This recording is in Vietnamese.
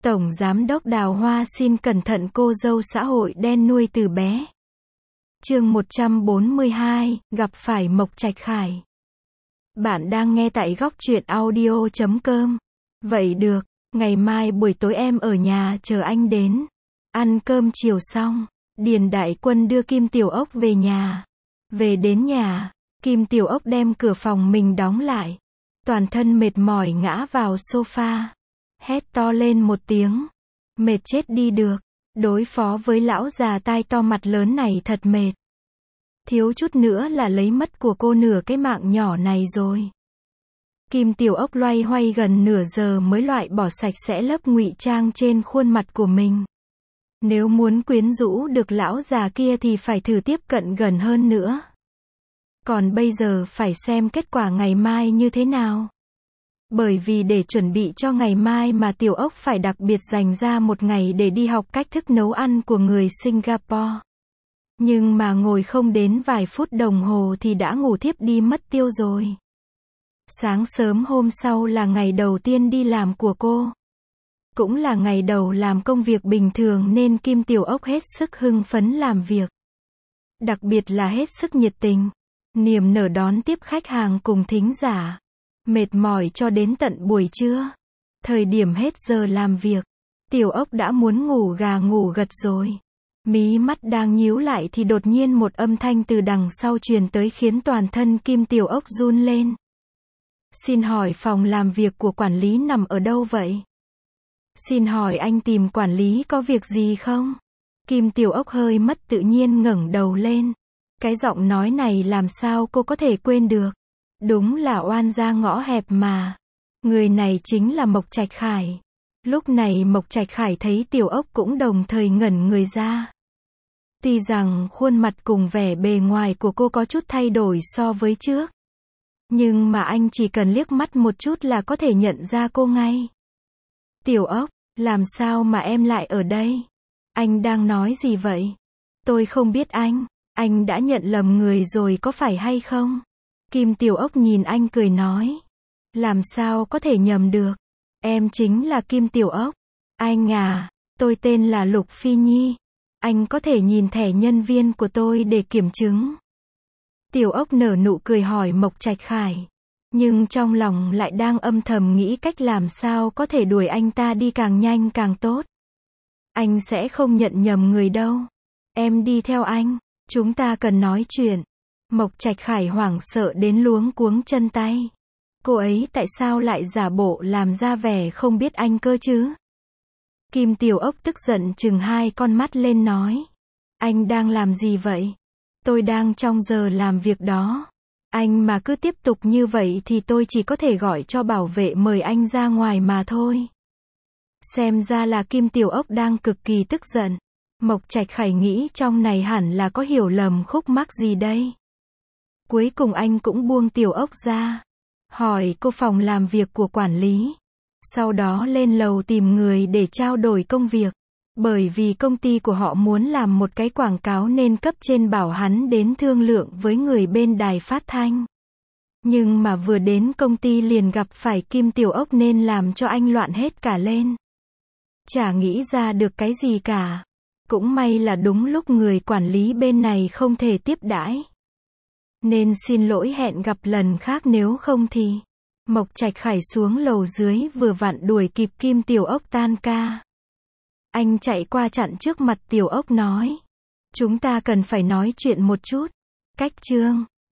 Tổng Giám đốc Đào Hoa xin cẩn thận cô dâu xã hội đen nuôi từ bé. Chương 142, gặp phải Mộc Trạch Khải. Bạn đang nghe tại góc truyện audio.com. Vậy được, ngày mai buổi tối em ở nhà chờ anh đến. Ăn cơm chiều xong, Điền Đại Quân đưa Kim Tiểu Ốc về nhà. Về đến nhà, Kim Tiểu Ốc đem cửa phòng mình đóng lại. Toàn thân mệt mỏi ngã vào sofa. Hét to lên một tiếng. Mệt chết đi được. Đối phó với lão già tai to mặt lớn này thật mệt. Thiếu chút nữa là lấy mất của cô nửa cái mạng nhỏ này rồi. Kim Tiểu Ốc loay hoay gần nửa giờ mới loại bỏ sạch sẽ lớp ngụy trang trên khuôn mặt của mình. Nếu muốn quyến rũ được lão già kia thì phải thử tiếp cận gần hơn nữa. Còn bây giờ phải xem kết quả ngày mai như thế nào. Bởi vì để chuẩn bị cho ngày mai mà Tiểu Ốc phải đặc biệt dành ra một ngày để đi học cách thức nấu ăn của người Singapore. Nhưng mà ngồi không đến vài phút đồng hồ thì đã ngủ thiếp đi mất tiêu rồi. Sáng sớm hôm sau là ngày đầu tiên đi làm của cô. Cũng là ngày đầu làm công việc bình thường nên Kim Tiểu Ốc hết sức hưng phấn làm việc. Đặc biệt là hết sức nhiệt tình, niềm nở đón tiếp khách hàng cùng thính giả. Mệt mỏi cho đến tận buổi trưa. Thời điểm hết giờ làm việc, Tiểu Ốc đã muốn ngủ gà ngủ gật rồi. Mí mắt đang nhíu lại thì đột nhiên một âm thanh từ đằng sau truyền tới khiến toàn thân Kim Tiểu Ốc run lên. Xin hỏi phòng làm việc của quản lý nằm ở đâu vậy? Xin hỏi anh tìm quản lý có việc gì không? Kim Tiểu Ốc hơi mất tự nhiên ngẩng đầu lên. Cái giọng nói này làm sao cô có thể quên được? Đúng là oan gia ngõ hẹp mà. Người này chính là Mộc Trạch Khải. Lúc này Mộc Trạch Khải thấy Tiểu Ốc cũng đồng thời ngẩn người ra. Tuy rằng khuôn mặt cùng vẻ bề ngoài của cô có chút thay đổi so với trước. Nhưng mà anh chỉ cần liếc mắt một chút là có thể nhận ra cô ngay. Tiểu Ốc, làm sao mà em lại ở đây? Anh đang nói gì vậy? Tôi không biết anh đã nhận lầm người rồi có phải hay không? Kim Tiểu Ốc nhìn anh cười nói. Làm sao có thể nhầm được? Em chính là Kim Tiểu Ốc. Anh à, tôi tên là Lục Phi Nhi. Anh có thể nhìn thẻ nhân viên của tôi để kiểm chứng. Tiểu Ốc nở nụ cười hỏi Mộc Trạch Khải. Nhưng trong lòng lại đang âm thầm nghĩ cách làm sao có thể đuổi anh ta đi càng nhanh càng tốt. Anh sẽ không nhận nhầm người đâu. Em đi theo anh. Chúng ta cần nói chuyện. Mộc Trạch Khải hoảng sợ đến luống cuống chân tay. Cô ấy tại sao lại giả bộ làm ra vẻ không biết anh cơ chứ? Kim Tiểu Ốc tức giận trừng hai con mắt lên nói. Anh đang làm gì vậy? Tôi đang trong giờ làm việc đó. Anh mà cứ tiếp tục như vậy thì tôi chỉ có thể gọi cho bảo vệ mời anh ra ngoài mà thôi. Xem ra là Kim Tiểu Ốc đang cực kỳ tức giận. Mộc Trạch Khải nghĩ trong này hẳn là có hiểu lầm khúc mắc gì đây. Cuối cùng anh cũng buông Tiểu Ốc ra. Hỏi cô phòng làm việc của quản lý. Sau đó lên lầu tìm người để trao đổi công việc. Bởi vì công ty của họ muốn làm một cái quảng cáo nên cấp trên bảo hắn đến thương lượng với người bên đài phát thanh. Nhưng mà vừa đến công ty liền gặp phải Kim Tiểu Ốc nên làm cho anh loạn hết cả lên. Chả nghĩ ra được cái gì cả. Cũng may là đúng lúc người quản lý bên này không thể tiếp đãi. Nên xin lỗi hẹn gặp lần khác nếu không thì. Mộc Trạch Khải xuống lầu dưới vừa vặn đuổi kịp Kim Tiểu Ốc tan ca. Anh chạy qua chặn trước mặt Tiểu Ốc nói. Chúng ta cần phải nói chuyện một chút. Cách Trương.